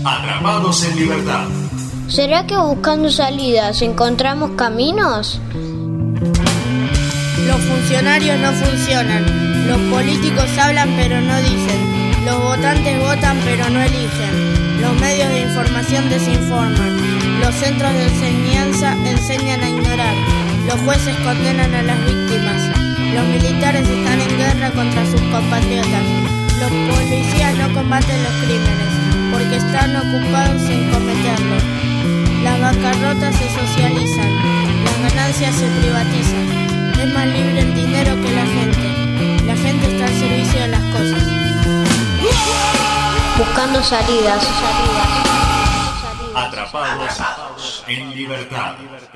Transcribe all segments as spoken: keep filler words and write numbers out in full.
Atrapados en Libertad. ¿Será que buscando salidas encontramos caminos? Los funcionarios no funcionan, los políticos hablan pero no dicen, los votantes votan pero no eligen, los medios de información desinforman, los centros de enseñanza enseñan a ignorar, los jueces condenan a las víctimas, los militares están en guerra contra sus compatriotas, los policías no combaten los crímenes porque están ocupados en cometerlos, las bancarrotas se socializan, las ganancias se privatizan. Es más libre el dinero que la gente. La gente está al servicio de las cosas. Buscando salidas, salidas. Atrapados en Libertad.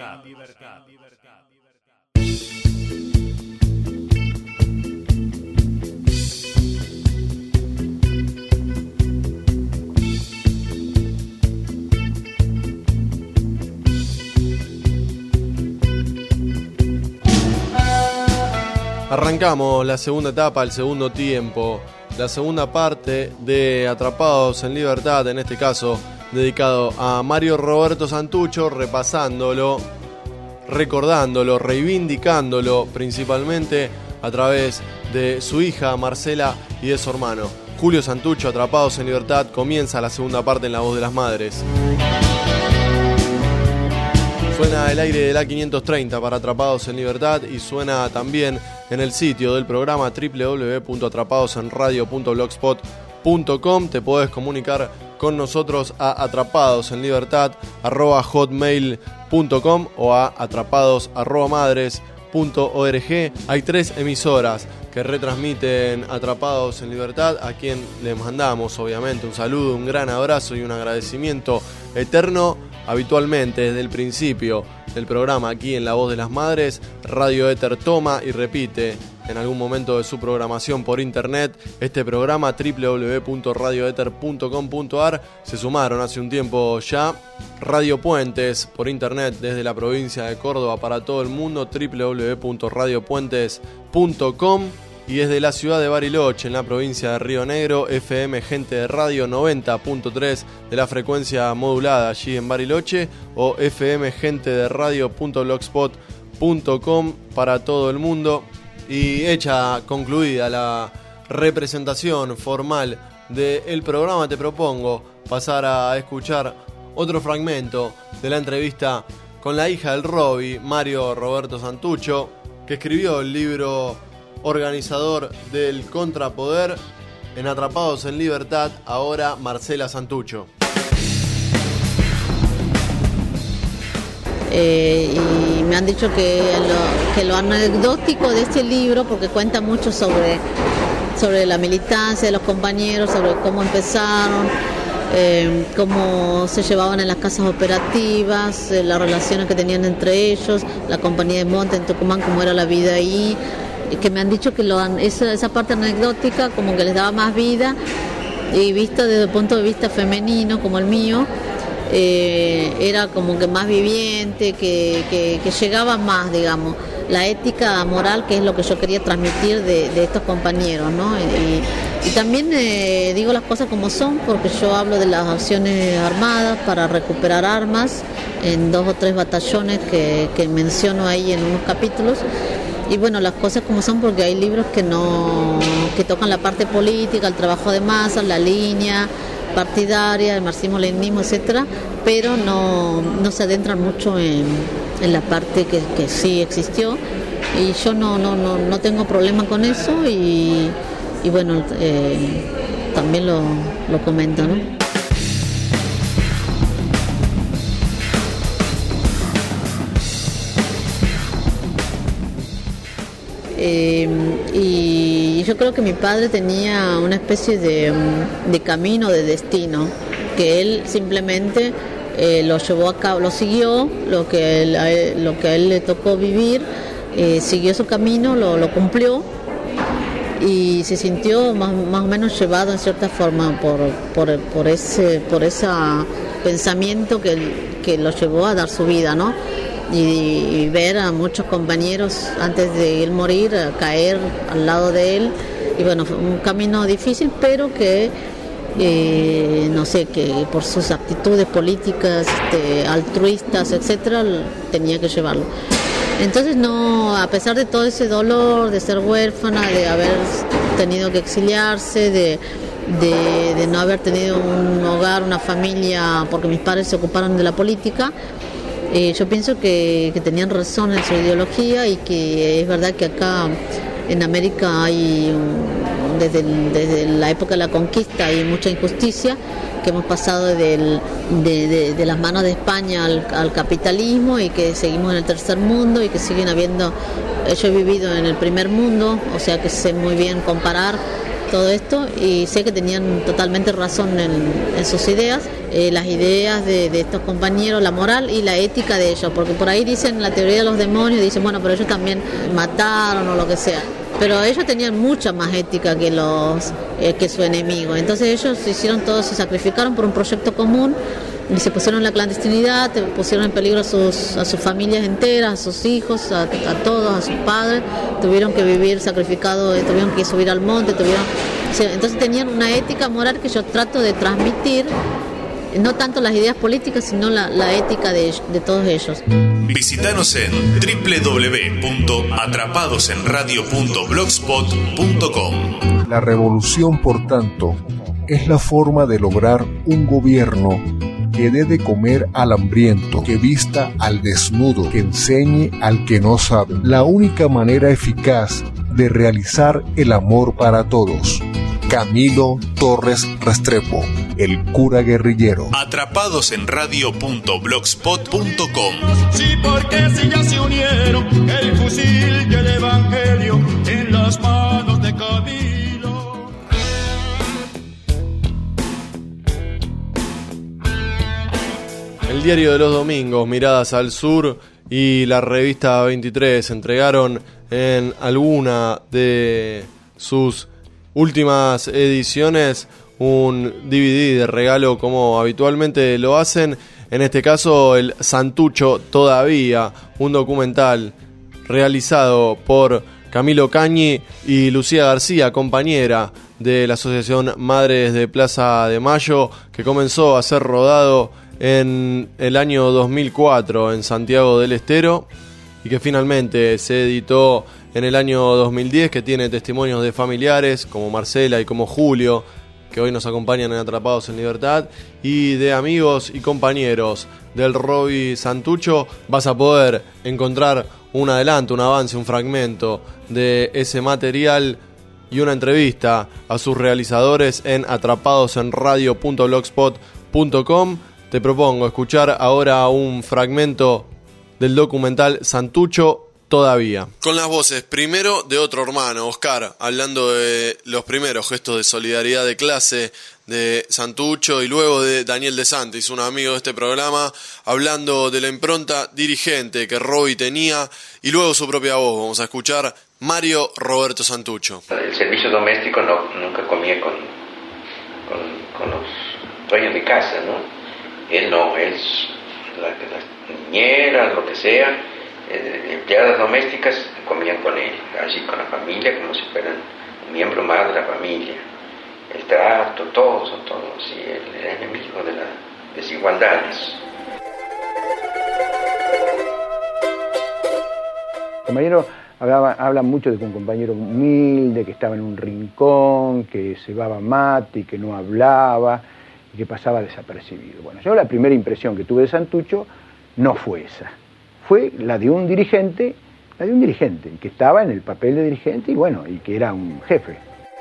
Arrancamos la segunda etapa, el segundo tiempo, la segunda parte de Atrapados en Libertad, en este caso dedicado a Mario Roberto Santucho, repasándolo, recordándolo, reivindicándolo principalmente a través de su hija Marcela y de su hermano. Julio Santucho, Atrapados en Libertad, comienza la segunda parte en La Voz de las Madres. Suena el aire de la quinientos treinta para Atrapados en Libertad y suena también en el sitio del programa doble u doble u doble u punto atrapados en radio punto blogspot punto com. Te podés comunicar con nosotros a atrapadosenlibertad arroba hotmail punto com o a atrapados arroba madres punto org. Hay tres emisoras que retransmiten Atrapados en Libertad, a quien les mandamos obviamente un saludo, un gran abrazo y un agradecimiento eterno. Habitualmente desde el principio del programa aquí en La Voz de las Madres, Radio Éter toma y repite en algún momento de su programación por internet este programa doble u doble u doble u punto radio éter punto com punto a r. Se sumaron hace un tiempo ya Radio Puentes por internet desde la provincia de Córdoba para todo el mundo, doble u doble u doble u punto radio puentes punto com. Y desde la ciudad de Bariloche, en la provincia de Río Negro, F M Gente de Radio noventa punto tres de la frecuencia modulada allí en Bariloche, o F M Gente de Radio punto blogspot punto com para todo el mundo. Y hecha, concluida la representación formal del programa, te propongo pasar a escuchar otro fragmento de la entrevista con la hija del Roby, Mario Roberto Santucho, que escribió el libro organizador del Contrapoder. En Atrapados en Libertad, ahora Marcela Santucho. Eh, y me han dicho que lo, que lo anecdótico de este libro, porque cuenta mucho sobre, sobre la militancia de los compañeros, sobre cómo empezaron, eh, cómo se llevaban en las casas operativas, eh, las relaciones que tenían entre ellos, la compañía de monte en Tucumán, cómo era la vida ahí, que me han dicho que lo han, esa, esa parte anecdótica como que les daba más vida, y visto desde el punto de vista femenino como el mío, eh, era como que más viviente, que, que, que llegaba más, digamos, la ética moral, que es lo que yo quería transmitir de, de estos compañeros, ¿no? Y, y también eh, digo las cosas como son, porque yo hablo de las acciones armadas para recuperar armas en dos o tres batallones que, que menciono ahí en unos capítulos. Y bueno, las cosas como son, porque hay libros que no que tocan la parte política, el trabajo de masas, la línea partidaria, el marxismo-leninismo, etcétera, pero no, no se adentran mucho en, en la parte que, que sí existió, y yo no no no, no tengo problema con eso, y, y bueno, eh, también lo, lo comento, ¿no? Eh, y yo creo que mi padre tenía una especie de, de camino, de destino, que él simplemente eh, lo llevó a cabo, lo siguió, lo que, él, a él, lo que a él le tocó vivir, eh, siguió su camino, lo, lo cumplió, y se sintió más, más o menos llevado en cierta forma por, por, por ese por ese pensamiento que, que lo llevó a dar su vida, ¿no? Y, y ver a muchos compañeros antes de él morir caer al lado de él, y bueno, fue un camino difícil, pero que eh, no sé, que por sus actitudes políticas, este, altruistas, etcétera, tenía que llevarlo. Entonces, no, a pesar de todo ese dolor de ser huérfana, de haber tenido que exiliarse, de, de, de no haber tenido un hogar, una familia, porque mis padres se ocuparon de la política, eh, yo pienso que, que tenían razón en su ideología y que es verdad que acá en América hay, un, desde, el, desde la época de la conquista, hay mucha injusticia, que hemos pasado del, de, de, de las manos de España al, al capitalismo y que seguimos en el tercer mundo y que siguen habiendo, yo he vivido en el primer mundo, o sea que sé muy bien comparar todo esto y sé que tenían totalmente razón en, en sus ideas, eh, las ideas de, de estos compañeros, la moral y la ética de ellos, porque por ahí dicen la teoría de los demonios, dicen bueno, pero ellos también mataron o lo que sea. Pero ellos tenían mucha más ética que los eh, que su enemigo. Entonces ellos hicieron todo, se sacrificaron por un proyecto común y se pusieron en la clandestinidad, pusieron en peligro a sus, a sus familias enteras, a sus hijos, a, a todos, a sus padres. Tuvieron que vivir sacrificados, tuvieron que subir al monte, tuvieron... Entonces tenían una ética moral que yo trato de transmitir, no tanto las ideas políticas, sino la, la ética de, de todos ellos. Visítanos en doble u doble u doble u punto atrapados en radio punto blogspot punto com. La revolución, por tanto, es la forma de lograr un gobierno que dé de comer al hambriento, que vista al desnudo, que enseñe al que no sabe. La única manera eficaz de realizar el amor para todos. Camilo Torres Restrepo, el cura guerrillero. atrapados en radio punto blogspot punto com. Sí, porque si ya se unieron el fusil y el evangelio en las manos de Camilo. El diario de los domingos, Miradas al Sur y la revista veintitrés entregaron en alguna de sus últimas ediciones un D V D de regalo como habitualmente lo hacen. En este caso el Santucho Todavía, un documental realizado por Camilo Cañi y Lucía García, compañera de la Asociación Madres de Plaza de Mayo, que comenzó a ser rodado en el año dos mil cuatro en Santiago del Estero y que finalmente se editó en el año dos mil diez, que tiene testimonios de familiares como Marcela y como Julio, que hoy nos acompañan en Atrapados en Libertad, y de amigos y compañeros del Roby Santucho. Vas a poder encontrar un adelanto, un avance, un fragmento de ese material y una entrevista a sus realizadores en atrapados en radio punto blogspot punto com. Te propongo escuchar ahora un fragmento del documental Santucho Todavía. Con las voces primero de otro hermano, Oscar, hablando de los primeros gestos de solidaridad de clase de Santucho, y luego de Daniel De Santis, un amigo de este programa, hablando de la impronta dirigente que Roby tenía, y luego su propia voz. Vamos a escuchar Mario Roberto Santucho. El servicio doméstico no, nunca comía con, con, con los dueños de casa, ¿no? Él no, él, la, las niñeras, lo que sea, eh, empleadas domésticas comían con él, así con la familia, como si fueran un miembro más de la familia. El trato, todo, son todos, y él era enemigo de las desigualdades. El compañero hablaba, habla mucho de un compañero humilde, que estaba en un rincón, que cebaba mate y que no hablaba, y que pasaba desapercibido. Bueno, yo la primera impresión que tuve de Santucho no fue esa, fue la de un dirigente, la de un dirigente, que estaba en el papel de dirigente y bueno, y que era un jefe.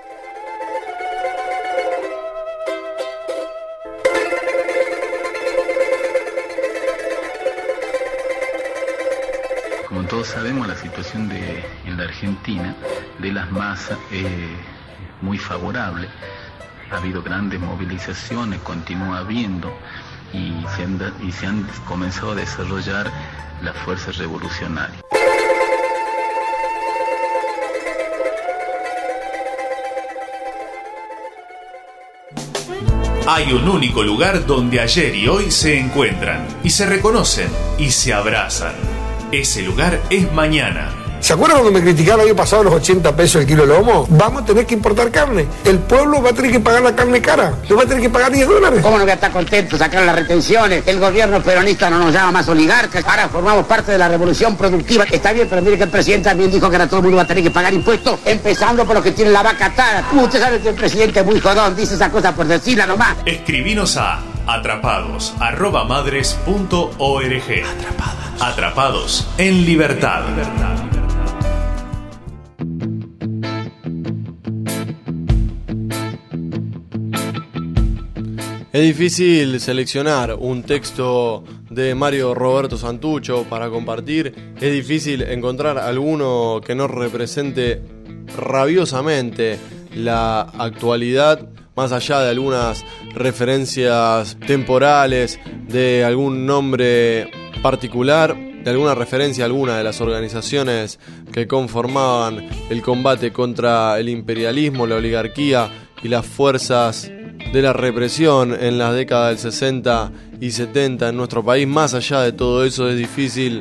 Como todos sabemos, la situación de, en la Argentina de las masas es muy favorable. Ha habido grandes movilizaciones, continúa habiendo, y se han, y se han comenzado a desarrollar las fuerzas revolucionarias. Hay un único lugar donde ayer y hoy se encuentran, y se reconocen, y se abrazan. Ese lugar es mañana. ¿Se acuerdan cuando me criticaron el año pasado los ochenta pesos el kilo de lomo? Vamos a tener que importar carne. El pueblo va a tener que pagar la carne cara. Le va a tener que pagar diez dólares. ¿Cómo no voy a estar contento? Sacaron las retenciones. El gobierno peronista no nos llama más oligarcas. Ahora formamos parte de la revolución productiva. Está bien, pero mire que el presidente también dijo que ahora todo el mundo va a tener que pagar impuestos, empezando por los que tienen la vaca atada. Usted sabe que el presidente es muy jodón, dice esa cosa por decirla nomás. Escribinos a atrapados arroba madres punto org. Atrapados. Atrapados en libertad. Es difícil seleccionar un texto de Mario Roberto Santucho para compartir. Es difícil encontrar alguno que nos represente rabiosamente la actualidad, más allá de algunas referencias temporales, de algún nombre particular, de alguna referencia a alguna de las organizaciones que conformaban el combate contra el imperialismo, la oligarquía y las fuerzas de la represión en las décadas del sesenta y setenta en nuestro país. Más allá de todo eso, es difícil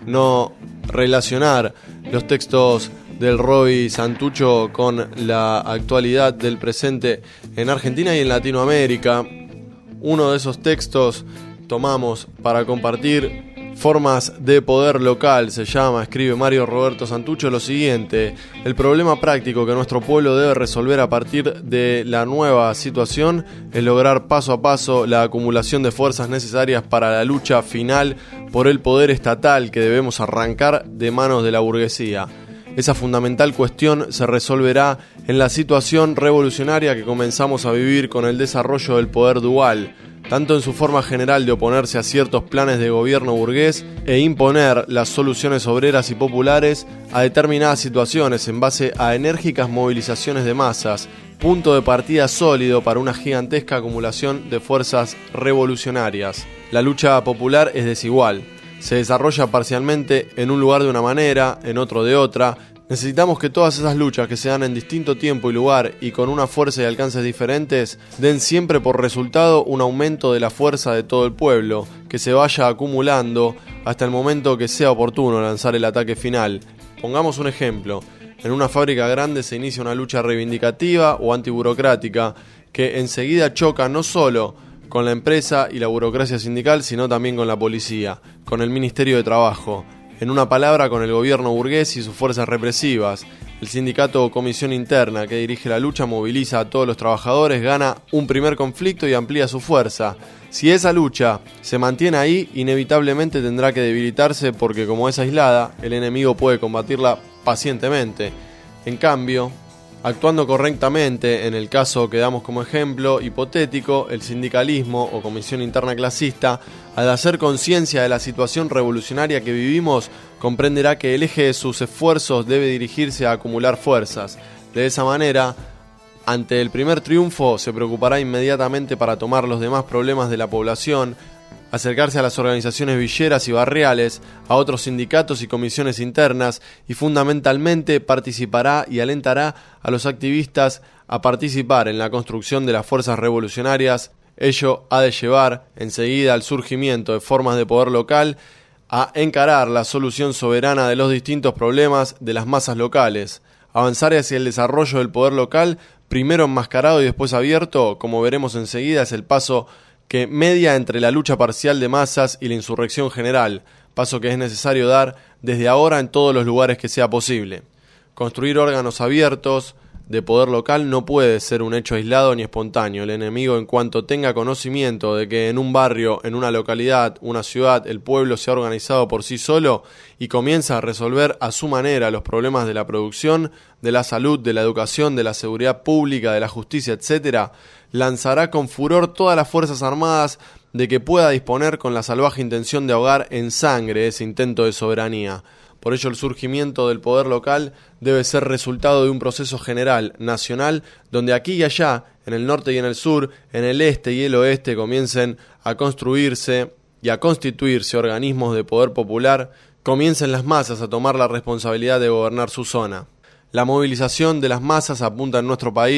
no relacionar los textos del Roy Santucho con la actualidad del presente en Argentina y en Latinoamérica. Uno de esos textos tomamos para compartir. Formas de poder local se llama, escribe Mario Roberto Santucho lo siguiente: el problema práctico que nuestro pueblo debe resolver a partir de la nueva situación es lograr paso a paso la acumulación de fuerzas necesarias para la lucha final por el poder estatal que debemos arrancar de manos de la burguesía. Esa fundamental cuestión se resolverá en la situación revolucionaria que comenzamos a vivir con el desarrollo del poder dual, tanto en su forma general de oponerse a ciertos planes de gobierno burgués e imponer las soluciones obreras y populares a determinadas situaciones en base a enérgicas movilizaciones de masas, punto de partida sólido para una gigantesca acumulación de fuerzas revolucionarias. La lucha popular es desigual, se desarrolla parcialmente en un lugar de una manera, en otro de otra. Necesitamos que todas esas luchas que se dan en distinto tiempo y lugar y con una fuerza y alcances diferentes den siempre por resultado un aumento de la fuerza de todo el pueblo, que se vaya acumulando hasta el momento que sea oportuno lanzar el ataque final. Pongamos un ejemplo: en una fábrica grande se inicia una lucha reivindicativa o antiburocrática que enseguida choca no solo con la empresa y la burocracia sindical, sino también con la policía, con el Ministerio de Trabajo. En una palabra, con el gobierno burgués y sus fuerzas represivas. El sindicato o comisión interna que dirige la lucha moviliza a todos los trabajadores, gana un primer conflicto y amplía su fuerza. Si esa lucha se mantiene ahí, inevitablemente tendrá que debilitarse porque, como es aislada, el enemigo puede combatirla pacientemente. En cambio, actuando correctamente, en el caso que damos como ejemplo hipotético, el sindicalismo o comisión interna clasista, al hacer conciencia de la situación revolucionaria que vivimos, comprenderá que el eje de sus esfuerzos debe dirigirse a acumular fuerzas. De esa manera, ante el primer triunfo, se preocupará inmediatamente para tomar los demás problemas de la población, acercarse a las organizaciones villeras y barriales, a otros sindicatos y comisiones internas, y fundamentalmente participará y alentará a los activistas a participar en la construcción de las fuerzas revolucionarias. Ello ha de llevar enseguida al surgimiento de formas de poder local, a encarar la solución soberana de los distintos problemas de las masas locales, avanzar hacia el desarrollo del poder local, primero enmascarado y después abierto, como veremos enseguida, es el paso que media entre la lucha parcial de masas y la insurrección general, paso que es necesario dar desde ahora en todos los lugares que sea posible. Construir órganos abiertos de poder local no puede ser un hecho aislado ni espontáneo. El enemigo, en cuanto tenga conocimiento de que en un barrio, en una localidad, una ciudad, el pueblo se ha organizado por sí solo y comienza a resolver a su manera los problemas de la producción, de la salud, de la educación, de la seguridad pública, de la justicia, etcétera, lanzará con furor todas las fuerzas armadas de que pueda disponer con la salvaje intención de ahogar en sangre ese intento de soberanía. Por ello, el surgimiento del poder local debe ser resultado de un proceso general, nacional, donde aquí y allá, en el norte y en el sur, en el este y el oeste, comiencen a construirse y a constituirse organismos de poder popular, comiencen las masas a tomar la responsabilidad de gobernar su zona. La movilización de las masas apunta en nuestro país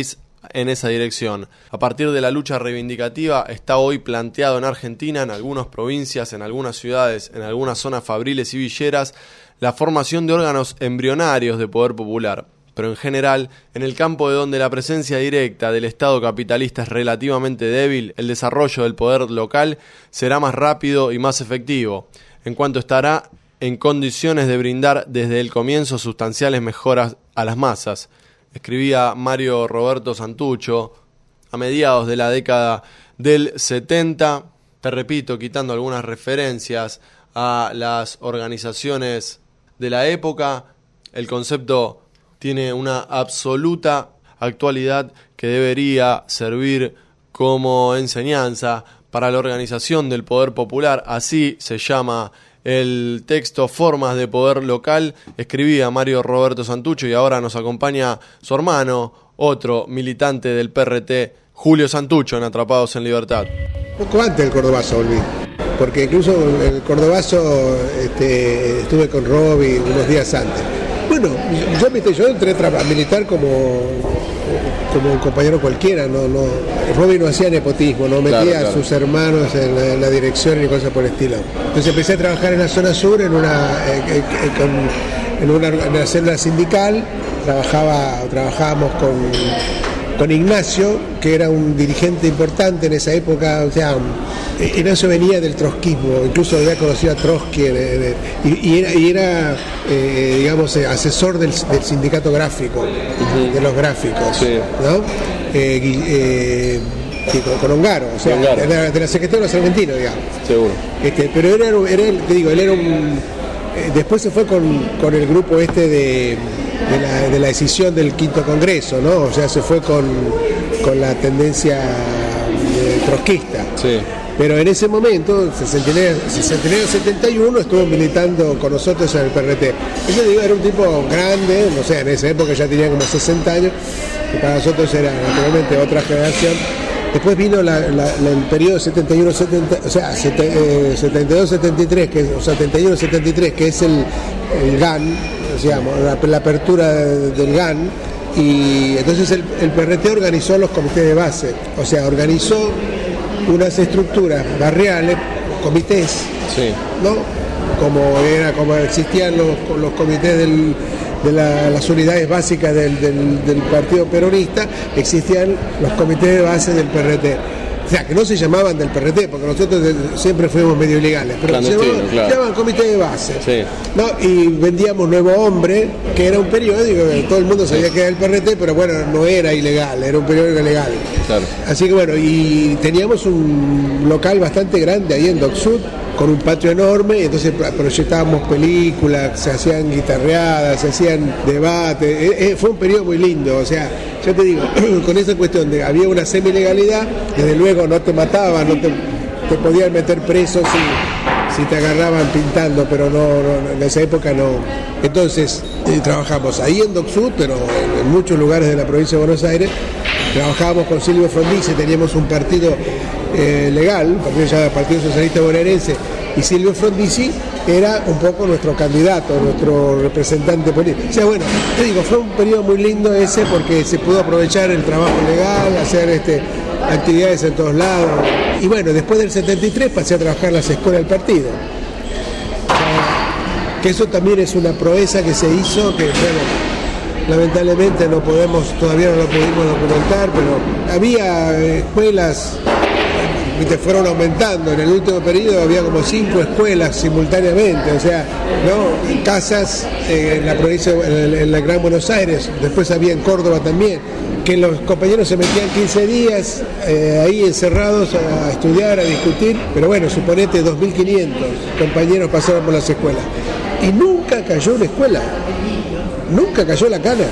en esa dirección. A partir de la lucha reivindicativa está hoy planteado en Argentina, en algunas provincias, en algunas ciudades, en algunas zonas fabriles y villeras, la formación de órganos embrionarios de poder popular. Pero en general, en el campo de donde la presencia directa del Estado capitalista es relativamente débil, el desarrollo del poder local será más rápido y más efectivo, en cuanto estará en condiciones de brindar desde el comienzo sustanciales mejoras a las masas. Escribía Mario Roberto Santucho a mediados de la década del setenta, te repito, quitando algunas referencias a las organizaciones de la época. El concepto tiene una absoluta actualidad que debería servir como enseñanza para la organización del poder popular. Así se llama el texto Formas de Poder Local. Escribía Mario Roberto Santucho y ahora nos acompaña su hermano, otro militante del P R T, Julio Santucho, en Atrapados en Libertad. Poco antes del Cordobazo volví, porque incluso el Cordobazo este, estuve con Roby unos días antes. Bueno, yo, yo entré a militar como, como un compañero cualquiera, no, no, Roby no hacía nepotismo, no metía claro, claro. a sus hermanos en la, en la dirección y cosas por el estilo. Entonces empecé a trabajar en la zona sur en una, eh, eh, con, en una, en una célula sindical, trabajaba, trabajábamos con, con Ignacio, que era un dirigente importante en esa época. O sea, Ignacio venía del trotskismo, incluso había conocido a Trotsky eh, eh, y, y era, y era eh, digamos, eh, asesor del, del sindicato gráfico, uh-huh. de los gráficos, sí. ¿no? Eh, eh, Sí, con, con Ongaro, o sea, Ongaro. De, la, de la Secretaría de los Argentinos, digamos. Seguro. Este, pero era, era, te digo, él era un... Eh, después se fue con, con el grupo este de, de, la, de la decisión del quinto Congreso, ¿no? O sea, se fue con, con la tendencia eh, trotskista. Sí. Pero en ese momento, sesenta y nueve setenta y uno, estuvo militando con nosotros en el P R T. Yo digo, era un tipo grande, no sé, en esa época ya tenía como sesenta años, y para nosotros era naturalmente otra generación. Después vino la, la, la, el periodo setenta y uno setenta, o sea, setenta y dos setenta y tres, que es, o setenta y uno setenta y tres, que es el, el G A N, digamos, la, la apertura del G A N, y entonces el, el P R T organizó los comités de base, o sea, organizó unas estructuras barriales, comités, sí. ¿no? Como era, como existían los, los comités del, de la, las unidades básicas del, del, del Partido Peronista, existían los comités de base del P R T. O sea, que no se llamaban del P R T, porque nosotros siempre fuimos medio ilegales, pero se llamaban, claro. se llamaban comité de base. Sí. ¿No? Y vendíamos Nuevo Hombre, que era un periódico que todo el mundo sabía que era el P R T, pero bueno, no era ilegal, era un periódico legal. Claro. Así que bueno, y teníamos un local bastante grande ahí en Dock Sud, con un patio enorme, y entonces proyectábamos películas, se hacían guitarreadas, se hacían debates. Eh, eh, fue un periodo muy lindo, o sea, yo te digo, con esa cuestión de había una semi-legalidad, desde luego no te mataban, no te, te podían meter preso si, si te agarraban pintando, pero no, no en esa época no. Entonces eh, trabajamos ahí en Dock Sud, pero en, en muchos lugares de la provincia de Buenos Aires. Trabajábamos con Silvio Frondizi, teníamos un partido eh, legal, un partido llamado Partido Socialista Bonaerense, y Silvio Frondizi era un poco nuestro candidato, nuestro representante político. O sea, bueno, te digo, fue un periodo muy lindo ese porque se pudo aprovechar el trabajo legal, hacer este, actividades en todos lados. Y bueno, después del setenta y tres pasé a trabajar en las escuelas del partido. O sea, que eso también es una proeza que se hizo, que bueno, lamentablemente no podemos, todavía no lo pudimos documentar, pero había escuelas que fueron aumentando. En el último periodo había como cinco escuelas simultáneamente, o sea, ¿no? Casas eh, en la provincia, en, en la Gran Buenos Aires, después había en Córdoba también, que los compañeros se metían quince días eh, ahí encerrados a estudiar, a discutir, pero bueno, suponete dos mil quinientos compañeros pasaron por las escuelas y nunca cayó una escuela. Nunca cayó la cana.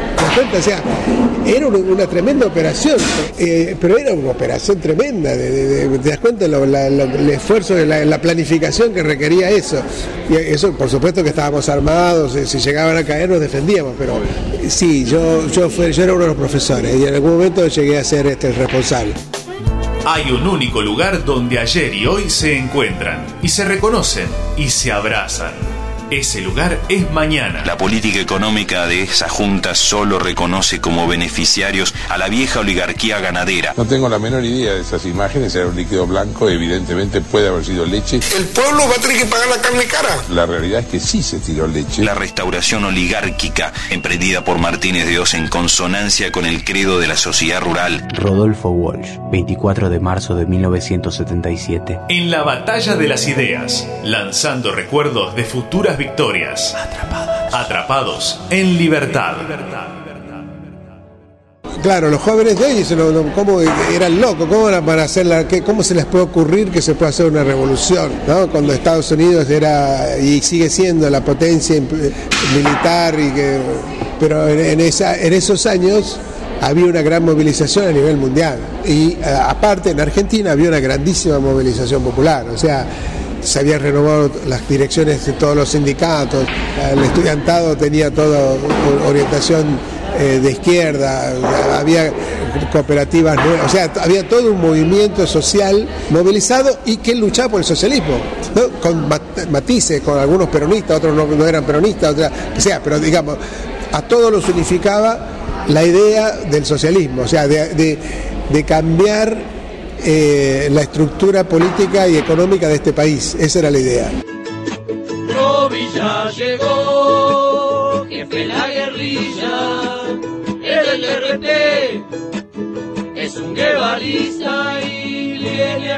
O sea, era una, una tremenda operación, eh, pero era una operación tremenda. De, de, de, ¿te das cuenta lo, la, lo, el esfuerzo, de la, la planificación que requería eso? Y eso, por supuesto que estábamos armados, eh, si llegaban a caer nos defendíamos, pero sí, yo, yo, fue, yo era uno de los profesores y en algún momento llegué a ser este, el responsable. Hay un único lugar donde ayer y hoy se encuentran, y se reconocen, y se abrazan. Ese lugar es mañana. La política económica de esa junta solo reconoce como beneficiarios a la vieja oligarquía ganadera. No tengo la menor idea de esas imágenes, era un líquido blanco, evidentemente puede haber sido leche. El pueblo va a tener que pagar la carne cara. La realidad es que sí se tiró leche. La restauración oligárquica emprendida por Martínez de Oz en consonancia con el credo de la sociedad rural. Rodolfo Walsh, veinticuatro de marzo de mil novecientos setenta y siete. En la batalla de las ideas, lanzando recuerdos de futuras victorias. Atrapados. Atrapados en libertad. Claro, los jóvenes de hoy dicen, no, no, ¿cómo eran locos? ¿Cómo eran para hacer la, qué, ¿Cómo se les puede ocurrir que se pueda hacer una revolución? ¿No? Cuando Estados Unidos era y sigue siendo la potencia militar, y que, pero en, en, esa, en esos años había una gran movilización a nivel mundial. Y a, aparte en Argentina había una grandísima movilización popular. O sea, se habían renovado las direcciones de todos los sindicatos, el estudiantado tenía toda orientación eh, de izquierda, había cooperativas nuevas, o sea, había todo un movimiento social movilizado y que luchaba por el socialismo, ¿no? Con matices, con algunos peronistas, otros no, no eran peronistas, otras, o sea, pero digamos, a todos los unificaba la idea del socialismo, o sea, de, de, de cambiar Eh, la estructura política y económica de este país. Esa era la idea. Robi ya llegó, jefe de la guerrilla, el del R P es un guevarista y viene a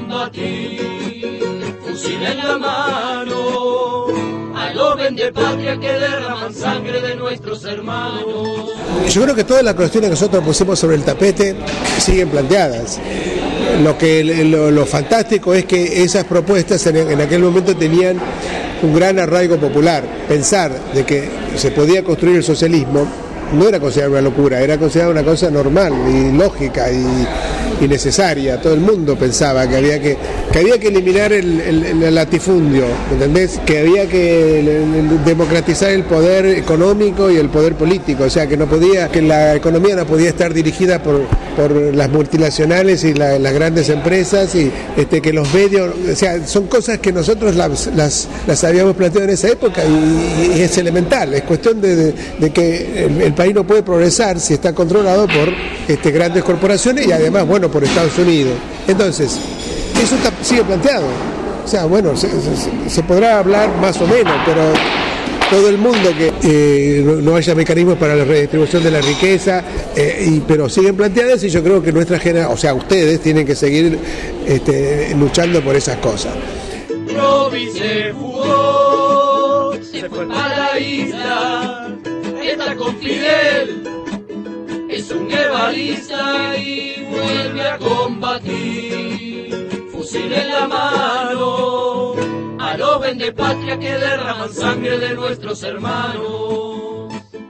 combatir, fusil en la mano, a los vendepatria que derraman sangre de nuestros hermanos. Yo creo que todas las cuestiones que nosotros pusimos sobre el tapete siguen planteadas. Lo que lo, lo fantástico es que esas propuestas en, en aquel momento tenían un gran arraigo popular. Pensar de que se podía construir el socialismo no era considerado una locura, era considerado una cosa normal y lógica y, y necesaria. Todo el mundo pensaba que había que, que, había que eliminar el, el, el latifundio, ¿entendés? Que había que el, el, democratizar el poder económico y el poder político, o sea, que no podía, que la economía no podía estar dirigida por, por las multinacionales y la, las grandes empresas, y este, que los medios, o sea, son cosas que nosotros las, las, las habíamos planteado en esa época y, y es elemental, es cuestión de, de, de que el, el país no puede progresar si está controlado por este, grandes corporaciones y además, bueno, por Estados Unidos. Entonces, eso está, sigue planteado. O sea, bueno, se, se, se podrá hablar más o menos, pero todo el mundo que eh, no, no haya mecanismos para la redistribución de la riqueza, eh, y, pero siguen planteadas, y yo creo que nuestra generación, o sea, ustedes tienen que seguir este, luchando por esas cosas. Robi se fugó, se fue para la isla, está con Fidel, es un guevarista y vuelve a combatir, fusil en la mano, a los vendepatria que derraman sangre de nuestros hermanos.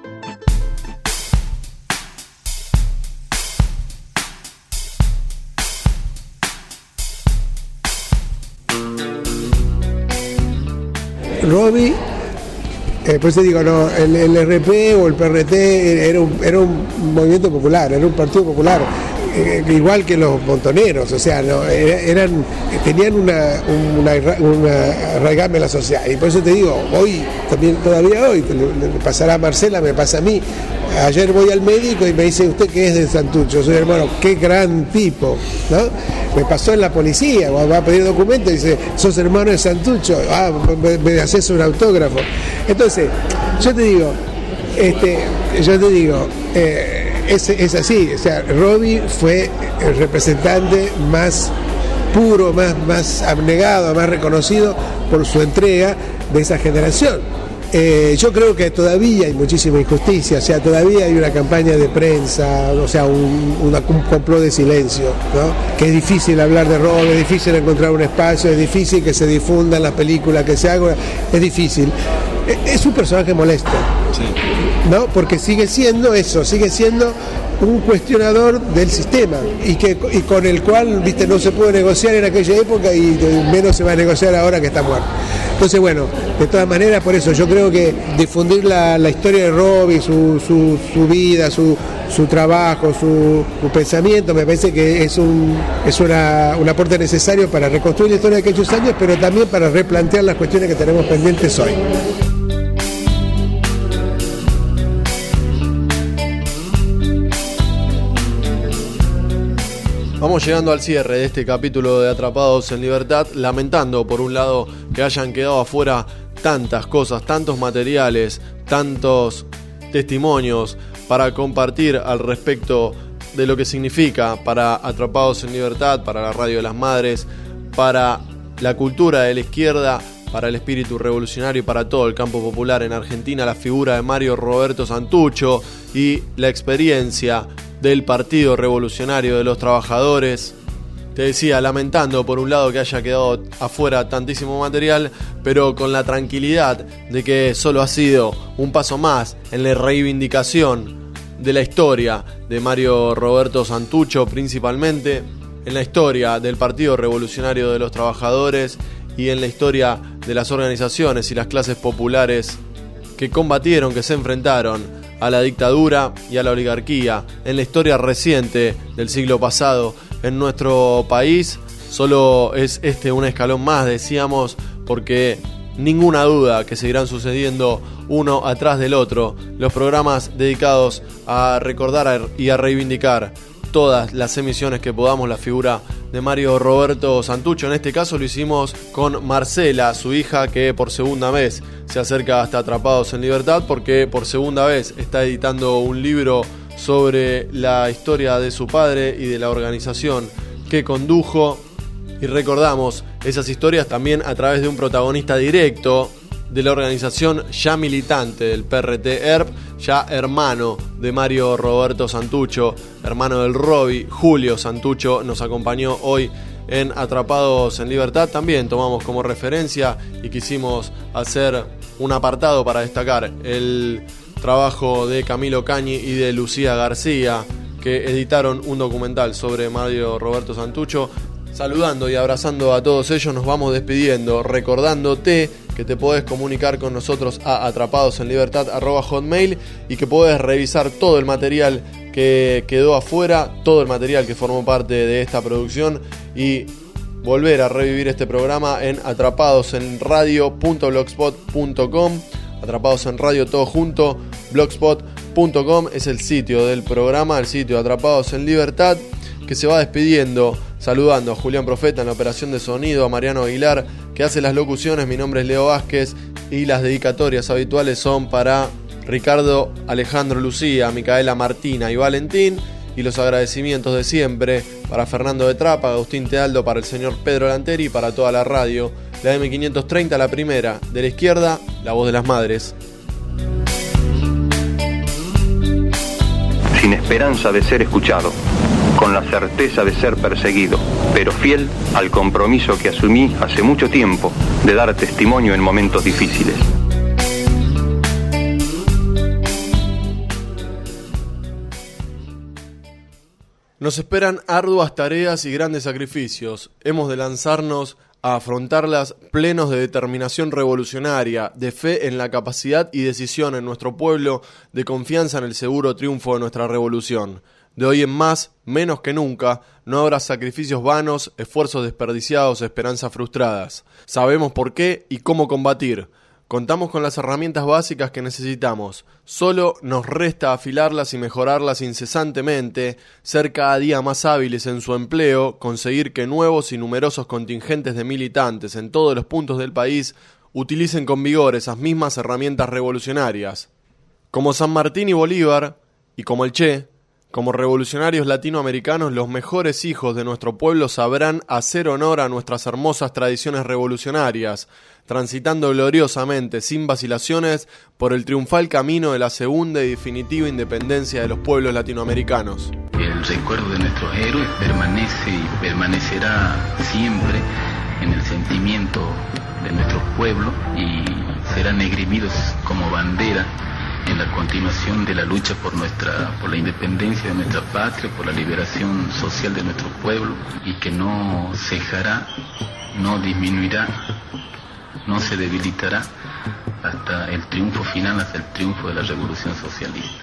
Robi, eh, pues te digo, no, el, el R P o el P R T era un, era un movimiento popular, era un partido popular, eh, igual que los montoneros, o sea, no, eran, tenían una, una, una arraigame en la sociedad, y por eso te digo, hoy, también todavía hoy, le, le pasará a Marcela, me pasa a mí. Ayer voy al médico y me dice, ¿usted qué es de Santucho? Soy hermano, qué gran tipo, ¿no? Me pasó en la policía, va a pedir documentos y dice, sos hermano de Santucho, ah, me, me haces un autógrafo. Entonces, yo te digo, este, yo te digo, eh, es, es así, o sea, Robi fue el representante más puro, más, más abnegado, más reconocido por su entrega de esa generación. Eh, yo creo que todavía hay muchísima injusticia, o sea, todavía hay una campaña de prensa, o sea, un, una, un complot de silencio, ¿no? Que es difícil hablar de Robi, es difícil encontrar un espacio, es difícil que se difundan las películas, que se hagan, es difícil. Es un personaje molesto. Sí. ¿no? Porque sigue siendo eso, sigue siendo un cuestionador del sistema y que y con el cual, viste, no se pudo negociar en aquella época y menos se va a negociar ahora que está muerto. Entonces, bueno, de todas maneras, por eso yo creo que difundir la, la historia de Robbie, su, su, su vida, su, su trabajo, su, su pensamiento, me parece que es un es una, un aporte necesario para reconstruir la historia de aquellos años, pero también para replantear las cuestiones que tenemos pendientes hoy. Vamos llegando al cierre de este capítulo de Atrapados en Libertad, lamentando por un lado que hayan quedado afuera tantas cosas, tantos materiales, tantos testimonios para compartir al respecto de lo que significa para Atrapados en Libertad, para la Radio de las Madres, para la cultura de la izquierda, para el espíritu revolucionario y para todo el campo popular en Argentina, la figura de Mario Roberto Santucho y la experiencia del Partido Revolucionario de los Trabajadores. Te decía, lamentando por un lado que haya quedado afuera tantísimo material, pero con la tranquilidad de que solo ha sido un paso más en la reivindicación de la historia de Mario Roberto Santucho, principalmente en la historia del Partido Revolucionario de los Trabajadores y en la historia de las organizaciones y las clases populares que combatieron, que se enfrentaron a la dictadura y a la oligarquía en la historia reciente del siglo pasado en nuestro país. Solo es este un escalón más, decíamos, porque ninguna duda que seguirán sucediendo uno atrás del otro los programas dedicados a recordar y a reivindicar todas las emisiones que podamos la figura de Mario Roberto Santucho. En este caso lo hicimos con Marcela, su hija, que por segunda vez se acerca hasta Atrapados en Libertad, porque por segunda vez está editando un libro sobre la historia de su padre y de la organización que condujo. Y recordamos esas historias también a través de un protagonista directo de la organización, ya militante del P R T E R P, ya hermano de Mario Roberto Santucho, hermano del Robbie, Julio Santucho, nos acompañó hoy en Atrapados en Libertad. También tomamos como referencia y quisimos hacer un apartado para destacar el trabajo de Camilo Cañi y de Lucía García, que editaron un documental sobre Mario Roberto Santucho. Saludando y abrazando a todos ellos, nos vamos despidiendo, recordándote que te podés comunicar con nosotros a atrapadosenlibertad arroba hotmail y que podés revisar todo el material que quedó afuera, todo el material que formó parte de esta producción y volver a revivir este programa en atrapadosenradio punto blogspot punto com. Atrapados en Radio todo junto, blogspot punto com es el sitio del programa, el sitio de Atrapados en Libertad, que se va despidiendo, saludando a Julián Profeta en la operación de sonido, a Mariano Aguilar, que hace las locuciones. Mi nombre es Leo Vázquez y las dedicatorias habituales son para Ricardo, Alejandro, Lucía, Micaela, Martina y Valentín, y los agradecimientos de siempre para Fernando de Trapa, Agustín Tealdo, para el señor Pedro Lanteri y para toda la radio, la eme quinientos treinta, la primera, de la izquierda, la voz de las madres. Sin esperanza de ser escuchado, con la certeza de ser perseguido, pero fiel al compromiso que asumí hace mucho tiempo de dar testimonio en momentos difíciles. Nos esperan arduas tareas y grandes sacrificios. Hemos de lanzarnos a afrontarlas plenos de determinación revolucionaria, de fe en la capacidad y decisión en nuestro pueblo, de confianza en el seguro triunfo de nuestra revolución. De hoy en más, menos que nunca, no habrá sacrificios vanos, esfuerzos desperdiciados, esperanzas frustradas. Sabemos por qué y cómo combatir. Contamos con las herramientas básicas que necesitamos. Solo nos resta afilarlas y mejorarlas incesantemente, ser cada día más hábiles en su empleo, conseguir que nuevos y numerosos contingentes de militantes en todos los puntos del país utilicen con vigor esas mismas herramientas revolucionarias. Como San Martín y Bolívar, y como el Che, como revolucionarios latinoamericanos, los mejores hijos de nuestro pueblo sabrán hacer honor a nuestras hermosas tradiciones revolucionarias, transitando gloriosamente, sin vacilaciones, por el triunfal camino de la segunda y definitiva independencia de los pueblos latinoamericanos. El recuerdo de nuestros héroes permanece y permanecerá siempre en el sentimiento de nuestro pueblo y serán esgrimidos como bandera en la continuación de la lucha por nuestra, por la independencia de nuestra patria, por la liberación social de nuestro pueblo, y que no cejará, no disminuirá, no se debilitará hasta el triunfo final, hasta el triunfo de la revolución socialista.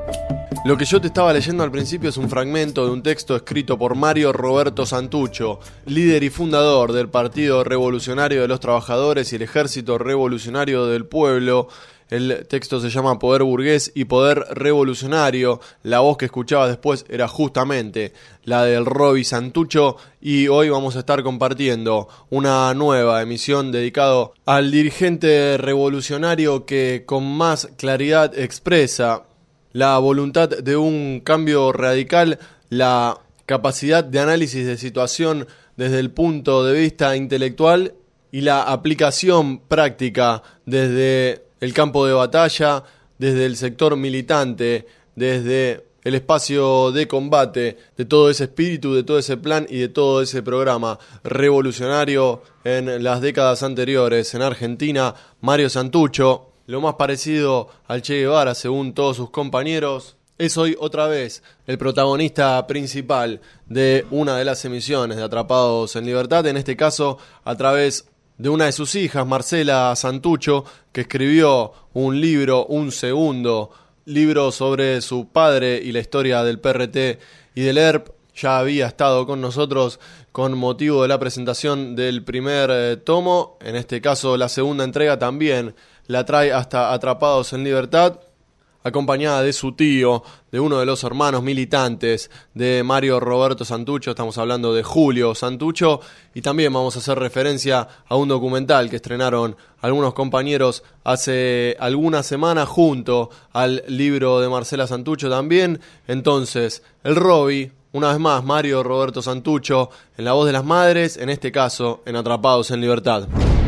Lo que yo te estaba leyendo al principio es un fragmento de un texto escrito por Mario Roberto Santucho, líder y fundador del Partido Revolucionario de los Trabajadores y el Ejército Revolucionario del Pueblo. El texto se llama Poder Burgués y Poder Revolucionario. La voz que escuchabas después era justamente la del Roby Santucho, y hoy vamos a estar compartiendo una nueva emisión dedicado al dirigente revolucionario que con más claridad expresa la voluntad de un cambio radical, la capacidad de análisis de situación desde el punto de vista intelectual y la aplicación práctica desde el campo de batalla, desde el sector militante, desde el espacio de combate, de todo ese espíritu, de todo ese plan y de todo ese programa revolucionario en las décadas anteriores en Argentina. Mario Santucho, lo más parecido al Che Guevara según todos sus compañeros, es hoy otra vez el protagonista principal de una de las emisiones de Atrapados en Libertad, en este caso a través de una de sus hijas, Marcela Santucho, que escribió un libro, un segundo libro sobre su padre y la historia del P R T y del E R P. Ya había estado con nosotros con motivo de la presentación del primer eh, tomo. En este caso la segunda entrega también la trae hasta Atrapados en Libertad, acompañada de su tío, de uno de los hermanos militantes de Mario Roberto Santucho. Estamos hablando de Julio Santucho, y también vamos a hacer referencia a un documental que estrenaron algunos compañeros hace algunas semanas junto al libro de Marcela Santucho también. Entonces, el Roby, una vez más, Mario Roberto Santucho, en la voz de las madres, en este caso, en Atrapados en Libertad.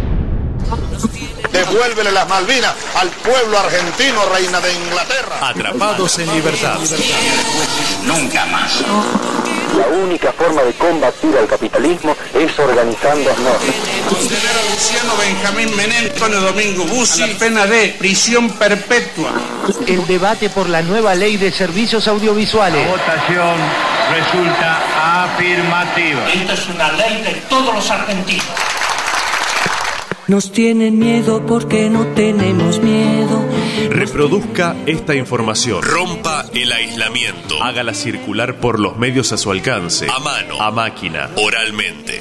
Devuélvele las Malvinas al pueblo argentino, reina de Inglaterra. Atrapados en Libertad. Nunca más. La única forma de combatir al capitalismo es organizándonos. Condenar a Luciano Benjamín Menem, Antonio Domingo Bussi, a la pena de prisión perpetua. El debate por la nueva ley de servicios audiovisuales. La votación resulta afirmativa. Esta es una ley de todos los argentinos. Nos tienen miedo porque no tenemos miedo. Reproduzca esta información. Rompa el aislamiento. Hágala circular por los medios a su alcance. A mano, a máquina, oralmente.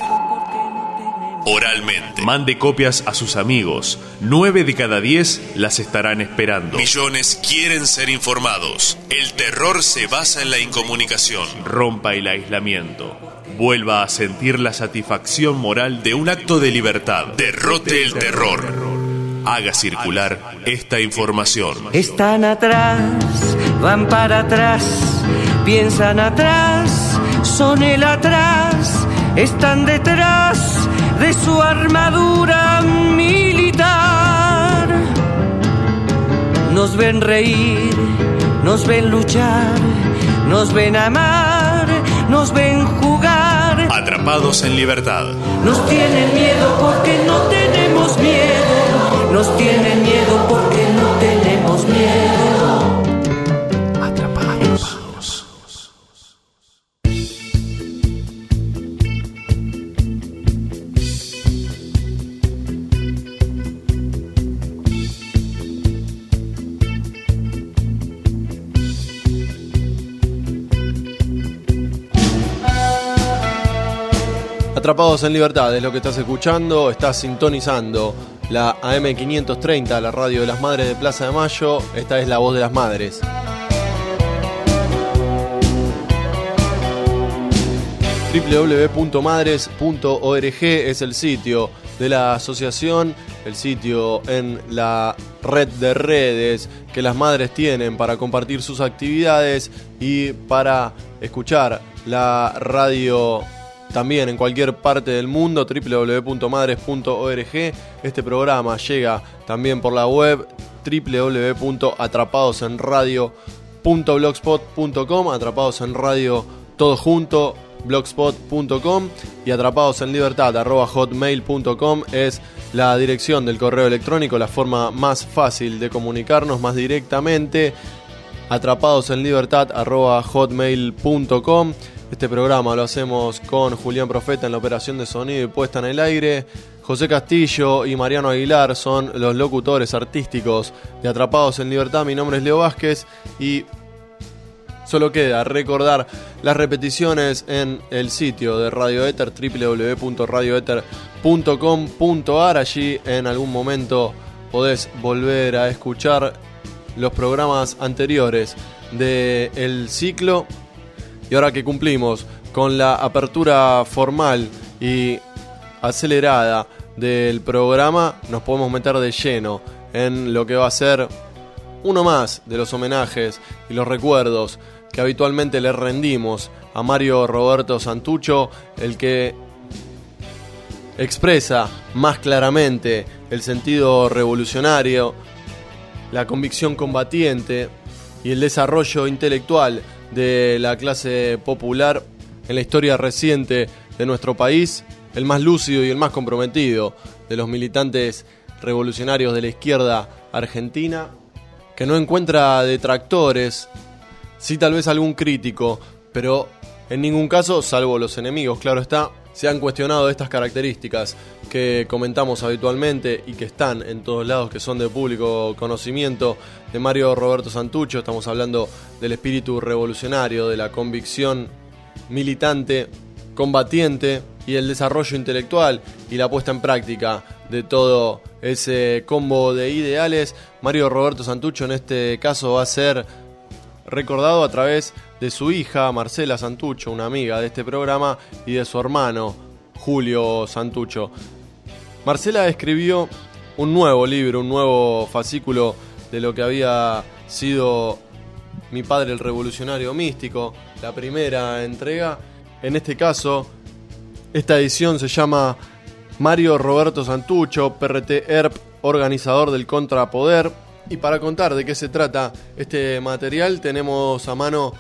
Oralmente. Mande copias a sus amigos. Nueve de cada diez las estarán esperando. Millones quieren ser informados. El terror se basa en la incomunicación. Rompa el aislamiento. Vuelva a sentir la satisfacción moral de un acto de libertad. Derrote el terror. Haga circular esta información. Están atrás, van para atrás, piensan atrás, son el atrás, están detrás de su armadura militar. Nos ven reír, nos ven luchar, nos ven amar, nos ven jugar. Atrapados en Libertad. Nos tienen miedo porque no tenemos miedo. Nos tienen miedo porque no tenemos miedo. Atrapados. Atrapados en Libertad es lo que estás escuchando. Estás sintonizando la A M quinientos treinta, la radio de las madres de Plaza de Mayo. Esta es la voz de las madres. doble u doble u doble u punto madres punto org es el sitio de la asociación, el sitio en la red de redes que las madres tienen para compartir sus actividades y para escuchar la radio también en cualquier parte del mundo. doble u doble u doble u punto madres punto org. Este programa llega también por la web doble u doble u doble u punto atrapados en radio punto blogspot punto com, Atrapados en Radio todo junto, blogspot punto com, y atrapados en libertad arroba hotmail punto com es la dirección del correo electrónico, la forma más fácil de comunicarnos más directamente, atrapadosenlibertad arroba hotmail punto com. Este programa lo hacemos con Julián Profeta en la operación de sonido y puesta en el aire. José Castillo y Mariano Aguilar son los locutores artísticos de Atrapados en Libertad. Mi nombre es Leo Vázquez y solo queda recordar las repeticiones en el sitio de Radio Éter, doble u doble u doble u punto radio éter punto com punto a r. Allí en algún momento podés volver a escuchar los programas anteriores del ciclo. Y ahora que cumplimos con la apertura formal y acelerada del programa, nos podemos meter de lleno en lo que va a ser uno más de los homenajes y los recuerdos que habitualmente le rendimos a Mario Roberto Santucho, el que expresa más claramente el sentido revolucionario, la convicción combatiente y el desarrollo intelectual de la clase popular en la historia reciente de nuestro país, el más lúcido y el más comprometido de los militantes revolucionarios de la izquierda argentina, que no encuentra detractores, sí tal vez algún crítico, pero en ningún caso, salvo los enemigos, claro está, se han cuestionado estas características que comentamos habitualmente y que están en todos lados, que son de público conocimiento, de Mario Roberto Santucho. Estamos hablando del espíritu revolucionario, de la convicción militante, combatiente y el desarrollo intelectual y la puesta en práctica de todo ese combo de ideales. Mario Roberto Santucho en este caso va a ser recordado a través de su hija Marcela Santucho, una amiga de este programa, y de su hermano Julio Santucho. Marcela escribió un nuevo libro, un nuevo fascículo de lo que había sido Mi padre el revolucionario místico, la primera entrega. En este caso, esta edición se llama Mario Roberto Santucho, P R T E R P, organizador del Contrapoder. Y para contar de qué se trata este material, tenemos a mano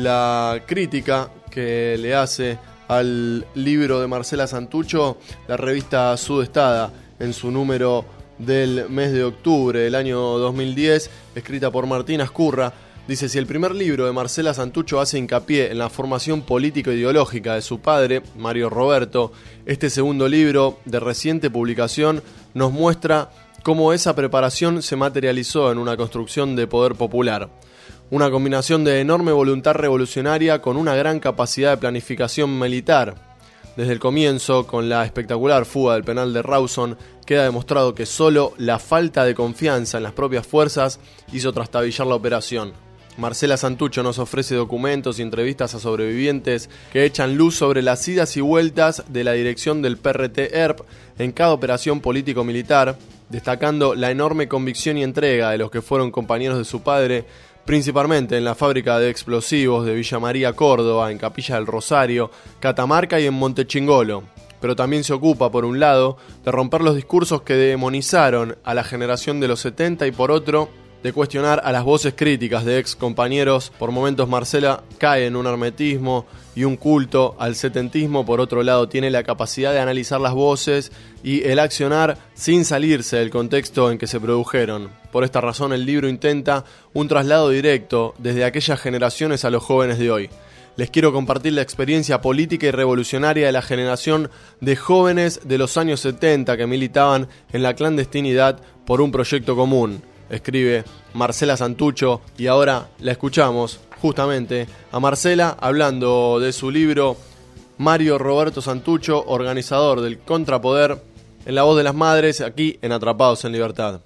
la crítica que le hace al libro de Marcela Santucho la revista Sudestada en su número del mes de octubre del año dos mil diez, escrita por Martín Ascurra. Dice: si el primer libro de Marcela Santucho hace hincapié en la formación político-ideológica de su padre, Mario Roberto, este segundo libro, de reciente publicación, nos muestra cómo esa preparación se materializó en una construcción de poder popular. Una combinación de enorme voluntad revolucionaria con una gran capacidad de planificación militar. Desde el comienzo, con la espectacular fuga del penal de Rawson, queda demostrado que solo la falta de confianza en las propias fuerzas hizo trastabillar la operación. Marcela Santucho nos ofrece documentos y entrevistas a sobrevivientes que echan luz sobre las idas y vueltas de la dirección del P R T E R P en cada operación político-militar, destacando la enorme convicción y entrega de los que fueron compañeros de su padre, principalmente en la fábrica de explosivos de Villa María, Córdoba, en Capilla del Rosario, Catamarca y en Montechingolo. Pero también se ocupa, por un lado, de romper los discursos que demonizaron a la generación de los setenta y, por otro, de cuestionar a las voces críticas de ex compañeros. Por momentos Marcela cae en un hermetismo y un culto al setentismo. Por otro lado, tiene la capacidad de analizar las voces y el accionar sin salirse del contexto en que se produjeron. Por esta razón, el libro intenta un traslado directo desde aquellas generaciones a los jóvenes de hoy. Les quiero compartir la experiencia política y revolucionaria de la generación de jóvenes de los años setenta que militaban en la clandestinidad por un proyecto común, escribe Marcela Santucho. Y ahora la escuchamos justamente a Marcela hablando de su libro Mario Roberto Santucho, organizador del Contrapoder, en La Voz de las Madres, aquí en Atrapados en Libertad.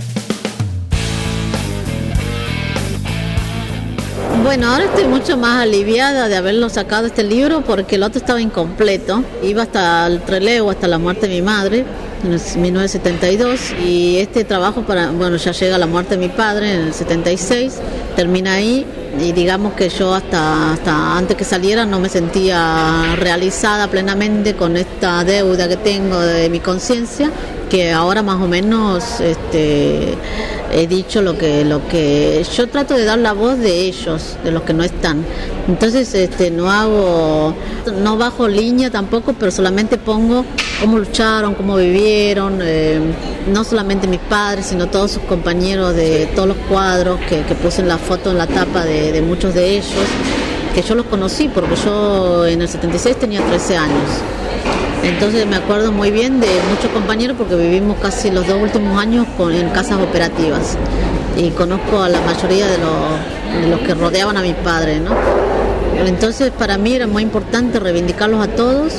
Bueno, ahora estoy mucho más aliviada de haberlo sacado este libro porque el otro estaba incompleto. Iba hasta el relevo, hasta la muerte de mi madre en mil novecientos setenta y dos, y este trabajo para, bueno, ya llega la muerte de mi padre en el setenta y seis, termina ahí y digamos que yo hasta, hasta antes que saliera no me sentía realizada plenamente con esta deuda que tengo de mi conciencia, que ahora más o menos este, he dicho lo que lo que yo trato de dar la voz de ellos, de los que no están. Entonces este, no hago, no bajo línea tampoco, pero solamente pongo cómo lucharon, cómo vivieron, eh, no solamente mis padres, sino todos sus compañeros de todos los cuadros que, que puse en la foto en la tapa de, de muchos de ellos, que yo los conocí porque yo en el setenta y seis tenía trece años. Entonces me acuerdo muy bien de muchos compañeros porque vivimos casi los dos últimos años con, en casas operativas y conozco a la mayoría de los, de los que rodeaban a mi padre, ¿no? Entonces para mí era muy importante reivindicarlos a todos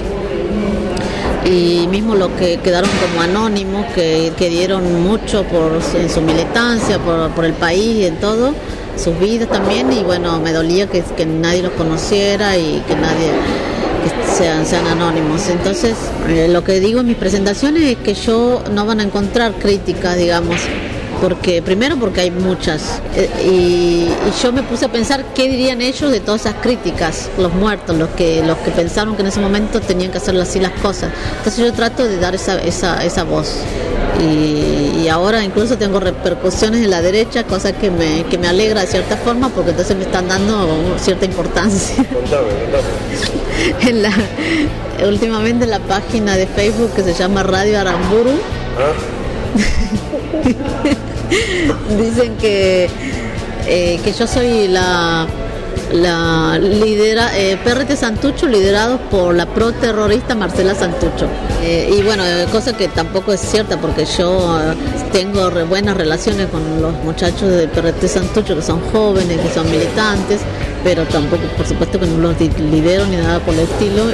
y mismo los que quedaron como anónimos, que, que dieron mucho por en su militancia, por, por el país y en todo, sus vidas también, y bueno, me dolía que, que nadie los conociera y que nadie... Sean, sean anónimos. Entonces, eh, lo que digo en mis presentaciones es que yo no van a encontrar críticas, digamos, porque primero porque hay muchas, eh, y, y yo me puse a pensar qué dirían ellos de todas esas críticas, los muertos, los que los que pensaron que en ese momento tenían que hacer así las cosas. Entonces yo trato de dar esa esa, esa voz. Y, y ahora incluso tengo repercusiones en la derecha, cosa que me, que me alegra de cierta forma, porque entonces me están dando cierta importancia. Contame, contame. En la, últimamente en la página de Facebook que se llama Radio Aramburu, ¿ah? Dicen que, eh, que yo soy la... la lidera eh, P R T Santucho, liderados por la pro terrorista Marcela Santucho, eh, y bueno, cosa que tampoco es cierta porque yo eh, tengo re buenas relaciones con los muchachos de P R T Santucho que son jóvenes, que son militantes, pero tampoco, por supuesto que no los lidero ni nada por el estilo.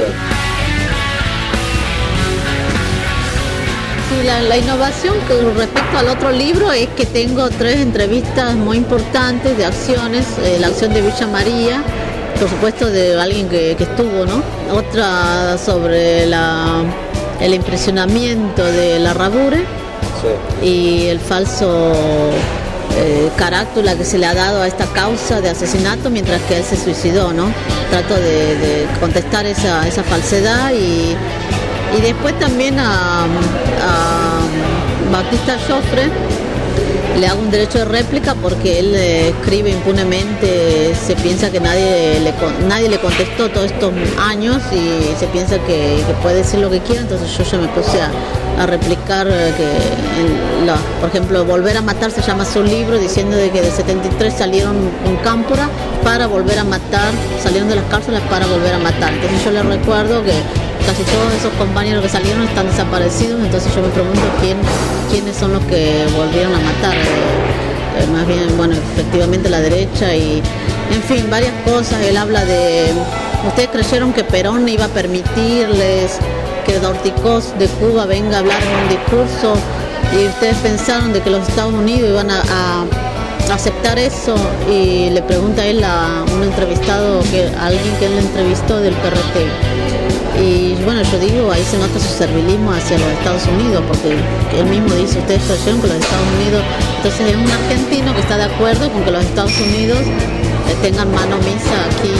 Y la, la innovación con respecto al otro libro es que tengo tres entrevistas muy importantes de acciones, eh, la acción de Villa María, por supuesto de alguien que, que estuvo, ¿no? Otra sobre la, el impresionamiento de la Rabure, sí, y el falso eh, carátula que se le ha dado a esta causa de asesinato mientras que él se suicidó, ¿no? Trato de, de contestar esa, esa falsedad y Y después también a, a Bautista Joffre le hago un derecho de réplica porque él eh, escribe impunemente, se piensa que nadie le, nadie le contestó todos estos años y se piensa que, que puede decir lo que quiera, entonces yo ya me puse a, a replicar eh, que, en la, por ejemplo, Volver a Matar se llama su libro, diciendo de que de setenta y tres salieron en Cámpora para volver a matar, salieron de las cárceles para volver a matar, entonces yo les recuerdo que casi todos esos compañeros que salieron están desaparecidos, entonces yo me pregunto quién, quiénes son los que volvieron a matar. Eh, más bien, bueno, efectivamente la derecha y, en fin, varias cosas. Él habla de, ustedes creyeron que Perón iba a permitirles que Dorticós de Cuba venga a hablar en un discurso y ustedes pensaron de que los Estados Unidos iban a, a aceptar eso, y le pregunta a él a un entrevistado, que a alguien que él entrevistó del P R T. Y bueno, yo digo, ahí se nota su servilismo hacia los Estados Unidos, porque él mismo dice, ustedes creyeron que los Estados Unidos, entonces es un argentino que está de acuerdo con que los Estados Unidos eh, tengan mano misa aquí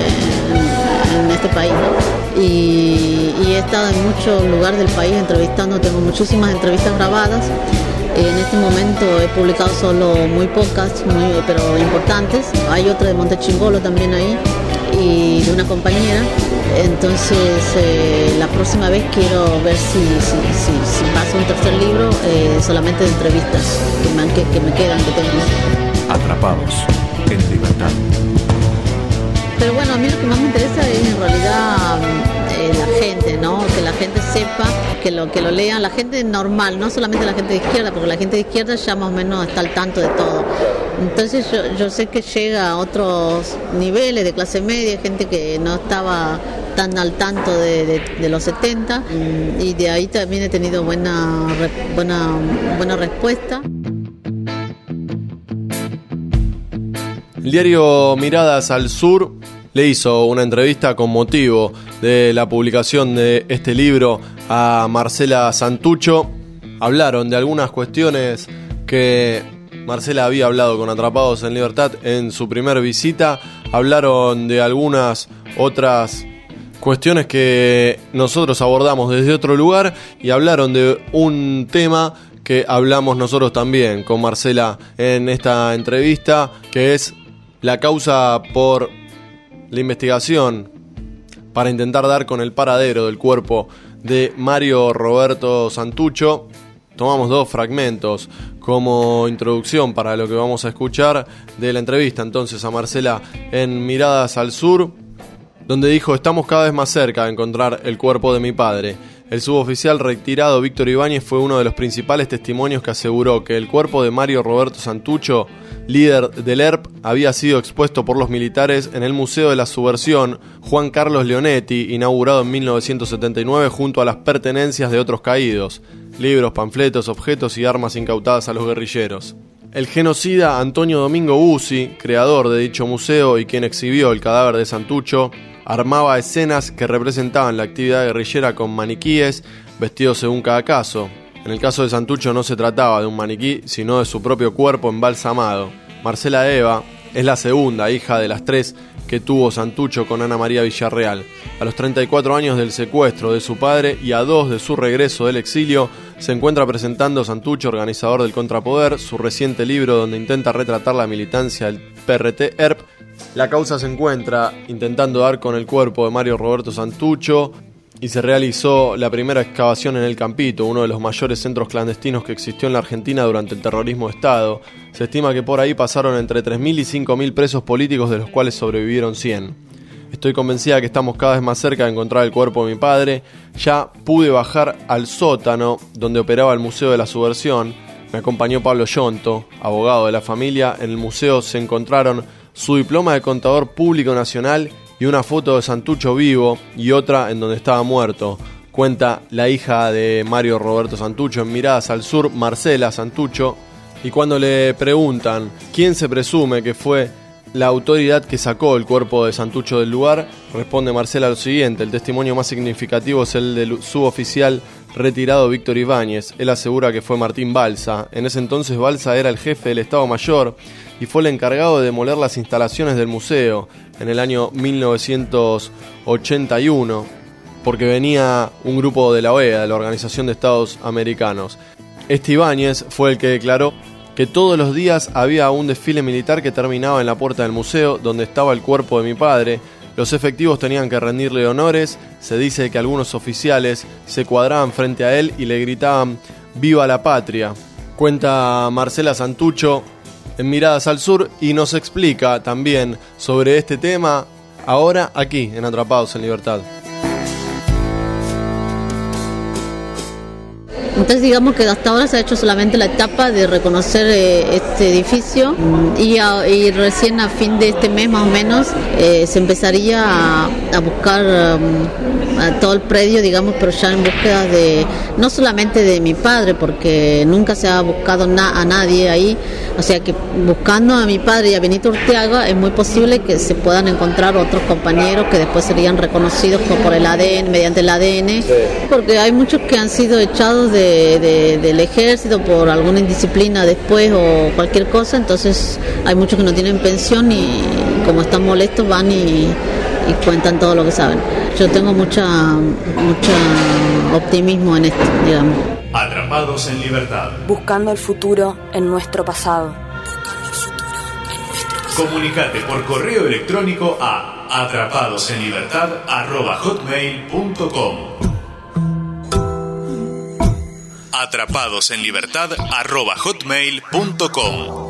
eh, en, en este país, ¿no? Y, y he estado en muchos lugares del país entrevistando, tengo muchísimas entrevistas grabadas. En este momento he publicado solo muy pocas, muy, pero importantes. Hay otra de Montechingolo también ahí, y de una compañera. Entonces eh, la próxima vez quiero ver si, si, si, si pasa un tercer libro, eh, solamente de entrevistas que me, que, que me quedan, que tengo. Atrapados en libertad. Pero bueno, a mí lo que más me interesa es en realidad eh, la gente, ¿no? Que la gente sepa, que lo que lo lean, la gente normal, no solamente la gente de izquierda, porque la gente de izquierda ya más o menos está al tanto de todo. Entonces yo, yo sé que llega a otros niveles de clase media, gente que no estaba tan al tanto de, de, de los setenta, y de ahí también he tenido buena, buena, buena respuesta. El diario Miradas al Sur le hizo una entrevista con motivo de la publicación de este libro a Marcela Santucho. Hablaron de algunas cuestiones que Marcela había hablado con Atrapados en Libertad en su primer visita. Hablaron de algunas otras cuestiones que nosotros abordamos desde otro lugar y hablaron de un tema que hablamos nosotros también con Marcela en esta entrevista, que es la causa por la investigación para intentar dar con el paradero del cuerpo de Mario Roberto Santucho. Tomamos dos fragmentos como introducción para lo que vamos a escuchar de la entrevista entonces a Marcela en Miradas al Sur, donde dijo: estamos cada vez más cerca de encontrar el cuerpo de mi padre. El suboficial retirado Víctor Ibáñez fue uno de los principales testimonios que aseguró que el cuerpo de Mario Roberto Santucho, líder del E R P, había sido expuesto por los militares en el Museo de la Subversión Juan Carlos Leonetti, inaugurado en mil novecientos setenta y nueve, junto a las pertenencias de otros caídos, libros, panfletos, objetos y armas incautadas a los guerrilleros. El genocida Antonio Domingo Bussi, creador de dicho museo y quien exhibió el cadáver de Santucho, armaba escenas que representaban la actividad guerrillera con maniquíes vestidos según cada caso. En el caso de Santucho no se trataba de un maniquí, sino de su propio cuerpo embalsamado. Marcela Eva es la segunda hija de las tres que tuvo Santucho con Ana María Villarreal. A los treinta y cuatro años del secuestro de su padre y a dos de su regreso del exilio, se encuentra presentando Santucho, organizador del Contrapoder, su reciente libro donde intenta retratar la militancia del P R T E R P. La causa se encuentra intentando dar con el cuerpo de Mario Roberto Santucho y se realizó la primera excavación en El Campito, uno de los mayores centros clandestinos que existió en la Argentina durante el terrorismo de Estado. Se estima que por ahí pasaron entre tres mil y cinco mil presos políticos, de los cuales sobrevivieron cien. Estoy convencida que estamos cada vez más cerca de encontrar el cuerpo de mi padre. Ya pude bajar al sótano donde operaba el Museo de la Subversión. Me acompañó Pablo Yonto, abogado de la familia. En el museo se encontraron su diploma de contador público nacional y una foto de Santucho vivo y otra en donde estaba muerto. Cuenta la hija de Mario Roberto Santucho en Miradas al Sur, Marcela Santucho, y cuando le preguntan quién se presume que fue la autoridad que sacó el cuerpo de Santucho del lugar, responde Marcela lo siguiente: el testimonio más significativo es el del suboficial retirado Víctor Ibáñez. Él asegura que fue Martín Balsa. En ese entonces Balsa era el jefe del Estado Mayor y fue el encargado de demoler las instalaciones del museo en el año mil novecientos ochenta y uno, porque venía un grupo de la O E A, de la Organización de Estados Americanos. Este Ibáñez fue el que declaró que todos los días había un desfile militar que terminaba en la puerta del museo, donde estaba el cuerpo de mi padre. Los efectivos tenían que rendirle honores. Se dice que algunos oficiales se cuadraban frente a él y le gritaban ¡Viva la patria! Cuenta Marcela Santucho en Miradas al Sur y nos explica también sobre este tema ahora aquí en Atrapados en Libertad. Entonces digamos que hasta ahora se ha hecho solamente la etapa de reconocer eh, este edificio y, a, y recién a fin de este mes más o menos eh, se empezaría a, a buscar um, a todo el predio, digamos, pero ya en búsqueda de, no solamente de mi padre, porque nunca se ha buscado na, a nadie ahí, o sea que buscando a mi padre y a Benito Urteaga es muy posible que se puedan encontrar otros compañeros que después serían reconocidos por el A D N, mediante el A D N, porque hay muchos que han sido echados de De, de, del ejército por alguna indisciplina después o cualquier cosa, entonces hay muchos que no tienen pensión y como están molestos van y, y cuentan todo lo que saben. Yo tengo mucha mucha optimismo en esto, digamos. Atrapados en Libertad. Buscando el futuro en nuestro pasado. Comunicate por correo electrónico a atrapadosenlibertad arroba hotmail punto com. atrapadosenlibertad arroba hotmail punto com.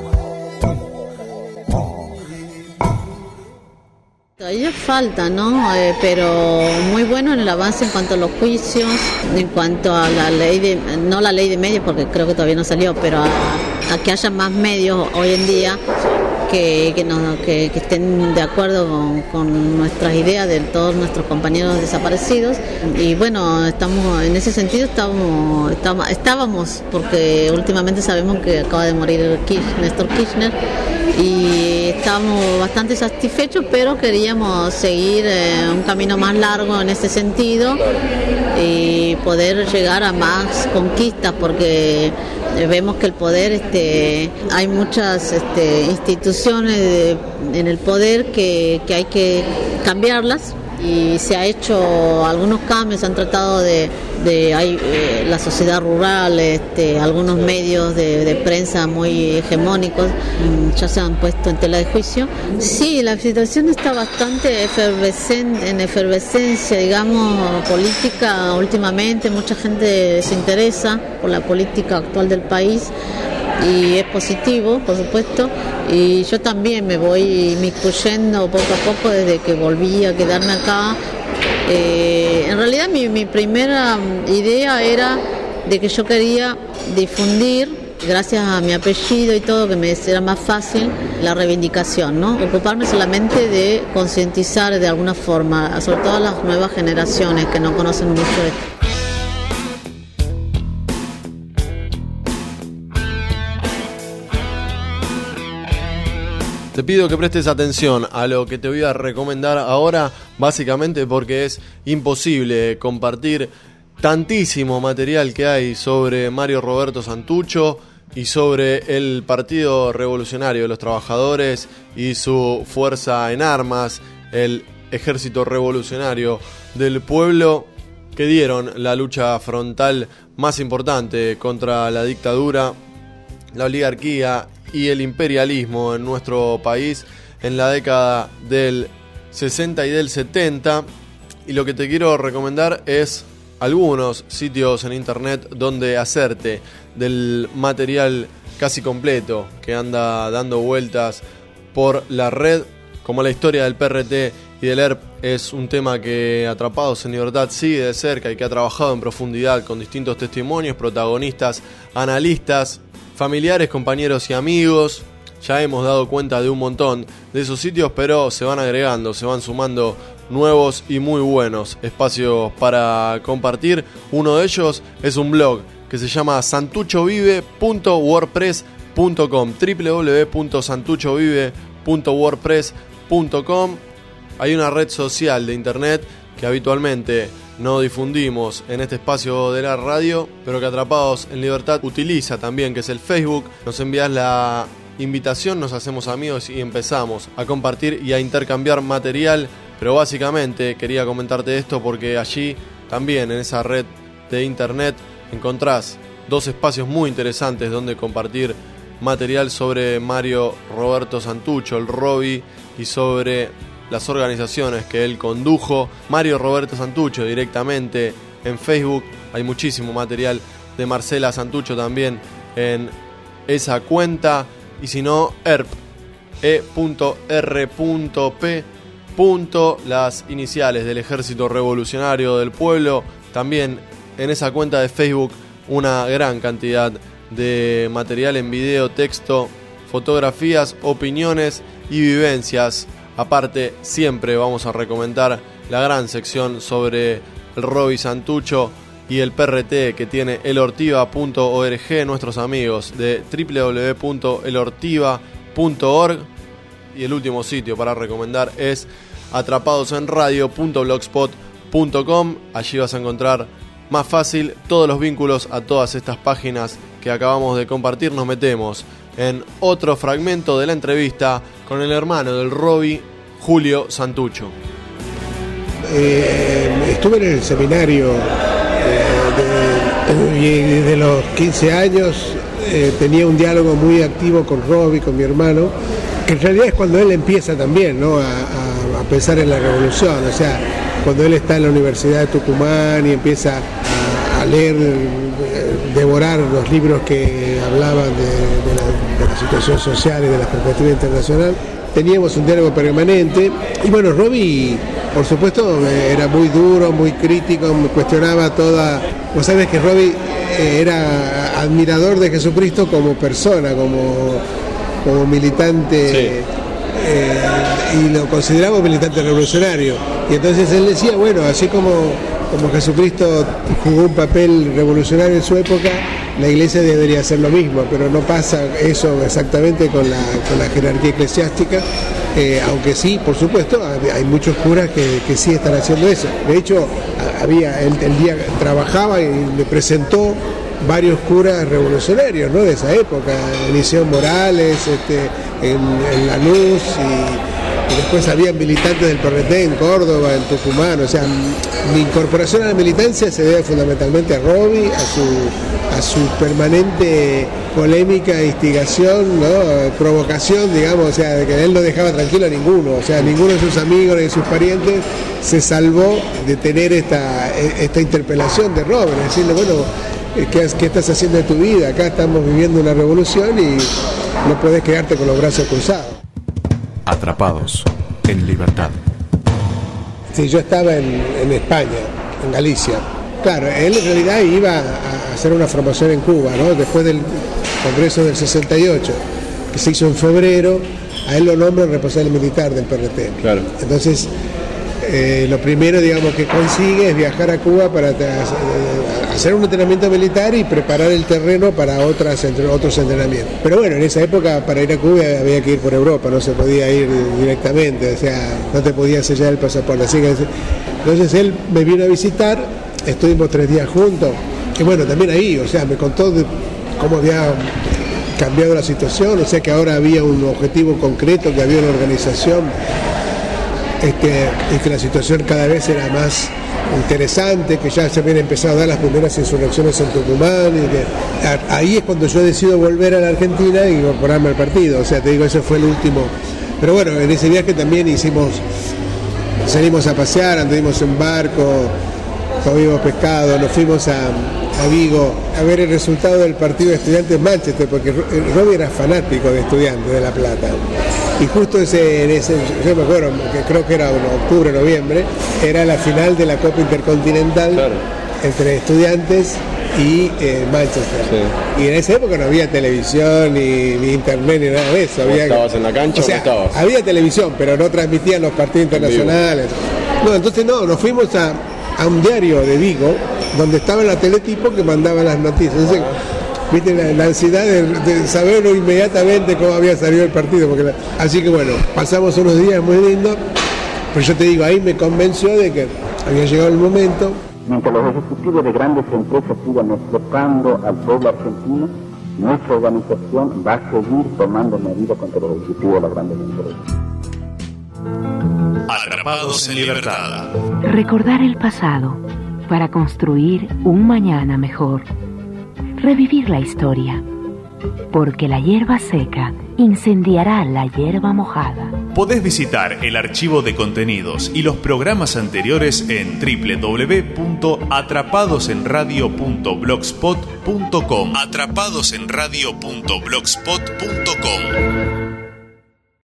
Todavía falta, ¿no? Eh, pero muy bueno en el avance en cuanto a los juicios, en cuanto a la ley de, no la ley de medios porque creo que todavía no salió, pero a, a que haya más medios hoy en día que, que, nos, que, que estén de acuerdo con, con nuestras ideas de todos nuestros compañeros desaparecidos. Y bueno, estamos en ese sentido estamos, estamos estábamos porque últimamente sabemos que acaba de morir Kirchner, Néstor Kirchner, y estamos bastante satisfechos, pero queríamos seguir eh, un camino más largo en ese sentido y poder llegar a más conquistas, porque eh, vemos que el poder, este, hay muchas este, instituciones de, en el poder que, que hay que cambiarlas. Y se ha hecho algunos cambios, se han tratado de, de hay, eh, la sociedad rural, este, algunos medios de, de prensa muy hegemónicos ya se han puesto en tela de juicio. Sí, la situación está bastante efervescente, en efervescencia, digamos, política últimamente. Mucha gente se interesa por la política actual del país y es positivo, por supuesto, y yo también me voy inmiscuyendo poco a poco desde que volví a quedarme acá. Eh, en realidad mi, mi primera idea era de que yo quería difundir, gracias a mi apellido y todo, que me era más fácil la reivindicación, ¿no? Ocuparme solamente de concientizar de alguna forma, sobre todo a las nuevas generaciones que no conocen mucho esto. Te pido que prestes atención a lo que te voy a recomendar ahora, básicamente porque es imposible compartir tantísimo material que hay sobre Mario Roberto Santucho y sobre el Partido Revolucionario de los Trabajadores y su fuerza en armas, el Ejército Revolucionario del Pueblo, que dieron la lucha frontal más importante contra la dictadura, la oligarquía y el imperialismo en nuestro país en la década del sesenta y del setenta. Y lo que te quiero recomendar es algunos sitios en internet donde hacerte del material casi completo que anda dando vueltas por la red, como la historia del P R T y del E R P. Es un tema que Atrapados en Libertad sigue de cerca y que ha trabajado en profundidad con distintos testimonios, protagonistas, analistas, familiares, compañeros y amigos. Ya hemos dado cuenta de un montón de esos sitios, pero se van agregando, se van sumando nuevos y muy buenos espacios para compartir. Uno de ellos es un blog que se llama santucho vive punto wordpress punto com, doble u doble u doble u punto santucho vive punto wordpress punto com. Hay una red social de internet que habitualmente no difundimos en este espacio de la radio, pero que Atrapados en Libertad utiliza también, que es el Facebook. Nos envías la invitación, nos hacemos amigos y empezamos a compartir y a intercambiar material. Pero básicamente quería comentarte esto porque allí también, en esa red de internet, encontrás dos espacios muy interesantes donde compartir material sobre Mario Roberto Santucho, el Robi, y sobre las organizaciones que él condujo. Mario Roberto Santucho directamente en Facebook. Hay muchísimo material de Marcela Santucho también en esa cuenta. Y si no, E R P, E R P, las iniciales del Ejército Revolucionario del Pueblo. También en esa cuenta de Facebook una gran cantidad de material en video, texto, fotografías, opiniones y vivencias. Aparte, siempre vamos a recomendar la gran sección sobre el Robi Santucho y el P R T que tiene elortiva punto org, nuestros amigos de doble u doble u doble u punto elortiva punto org. Y el último sitio para recomendar es atrapadosenradio punto blogspot punto com. Allí vas a encontrar más fácil todos los vínculos a todas estas páginas que acabamos de compartir. Nos metemos en otro fragmento de la entrevista con el hermano del Robi, Julio Santucho. Eh, estuve en el seminario eh, de, y desde los quince años eh, tenía un diálogo muy activo con Robi, con mi hermano, que en realidad es cuando él empieza también, ¿no?, a, a, a pensar en la revolución. O sea, cuando él está en la Universidad de Tucumán y empieza a, a leer, devorar los libros que hablaban de, de, la, de la situación social y de la perspectiva internacional. Teníamos un diálogo permanente y bueno, Robi, por supuesto, era muy duro, muy crítico, me cuestionaba toda... Vos sabés que Robi era admirador de Jesucristo como persona, como, como militante, sí. eh, y lo consideraba un militante revolucionario. Y entonces él decía, bueno, así como, como Jesucristo jugó un papel revolucionario en su época, la iglesia debería hacer lo mismo, pero no pasa eso exactamente con la, con la jerarquía eclesiástica, eh, aunque sí, por supuesto, hay muchos curas que, que sí están haciendo eso. De hecho, había, él, el día trabajaba y le presentó varios curas revolucionarios, ¿no?, de esa época, Eliseo Morales, este, en, en Lanús, y, y después había militantes del P R T en Córdoba, en Tucumán. O sea, mi incorporación a la militancia se debe fundamentalmente a Roby, a su, a su permanente polémica, instigación, ¿no?, provocación, digamos, o sea, de que él no dejaba tranquilo a ninguno, o sea, ninguno de sus amigos ni de sus parientes se salvó de tener esta, esta interpelación de Robert, decirle, bueno, ¿qué, ¿qué estás haciendo de tu vida? Acá estamos viviendo una revolución y no puedes quedarte con los brazos cruzados. Atrapados en libertad. Sí, yo estaba en, en España, en Galicia. Claro, él en realidad iba a hacer una formación en Cuba, ¿no?, después del Congreso del sesenta y ocho, que se hizo en febrero. A él lo nombran responsable militar del P R T. Claro. Entonces, eh, lo primero, digamos, que consigue es viajar a Cuba para hacer un entrenamiento militar y preparar el terreno para otras, otros entrenamientos. Pero bueno, en esa época para ir a Cuba había que ir por Europa, no se podía ir directamente, o sea, no te podía sellar el pasaporte. Así que, entonces él me vino a visitar, estuvimos tres días juntos, y bueno, también ahí, o sea, me contó de cómo había cambiado la situación, o sea que ahora había un objetivo concreto, que había una organización, este, y que la situación cada vez era más interesante, que ya se habían empezado a dar las primeras insurrecciones en Tucumán, y que a, ahí es cuando yo decido volver a la Argentina y incorporarme al partido. O sea, te digo, ese fue el último. Pero bueno, en ese viaje también hicimos, salimos a pasear, anduvimos en barco, comimos pescado, nos fuimos a, a Vigo a ver el resultado del partido de Estudiantes Manchester, porque Roby era fanático de Estudiantes de La Plata. Y justo ese, en ese, yo me acuerdo, que creo que era octubre, noviembre, era la final de la Copa Intercontinental, claro, entre Estudiantes y eh, Manchester. Sí. Y en esa época no había televisión, ni, ni internet, ni nada de eso. Había, ¿estabas en la cancha o, o sea, no estabas? Había televisión, pero no transmitían los partidos internacionales. No, entonces no, nos fuimos a, a un diario de Vigo, donde estaba la Teletipo que mandaba las noticias. Entonces, viste, la, la ansiedad de, de saberlo inmediatamente cómo había salido el partido. Porque la, así que bueno, pasamos unos días muy lindos, pero yo te digo, ahí me convenció de que había llegado el momento. Mientras los ejecutivos de grandes empresas sigan explotando al pueblo argentino, nuestra organización va a seguir tomando medidas contra los ejecutivos de las grandes empresas. Atrapados en libertad. Recordar el pasado para construir un mañana mejor. Revivir la historia, porque la hierba seca incendiará la hierba mojada. Podés visitar el archivo de contenidos y los programas anteriores en doble u doble u doble u punto atrapados en radio punto blogspot punto com. atrapados en radio punto blogspot punto com.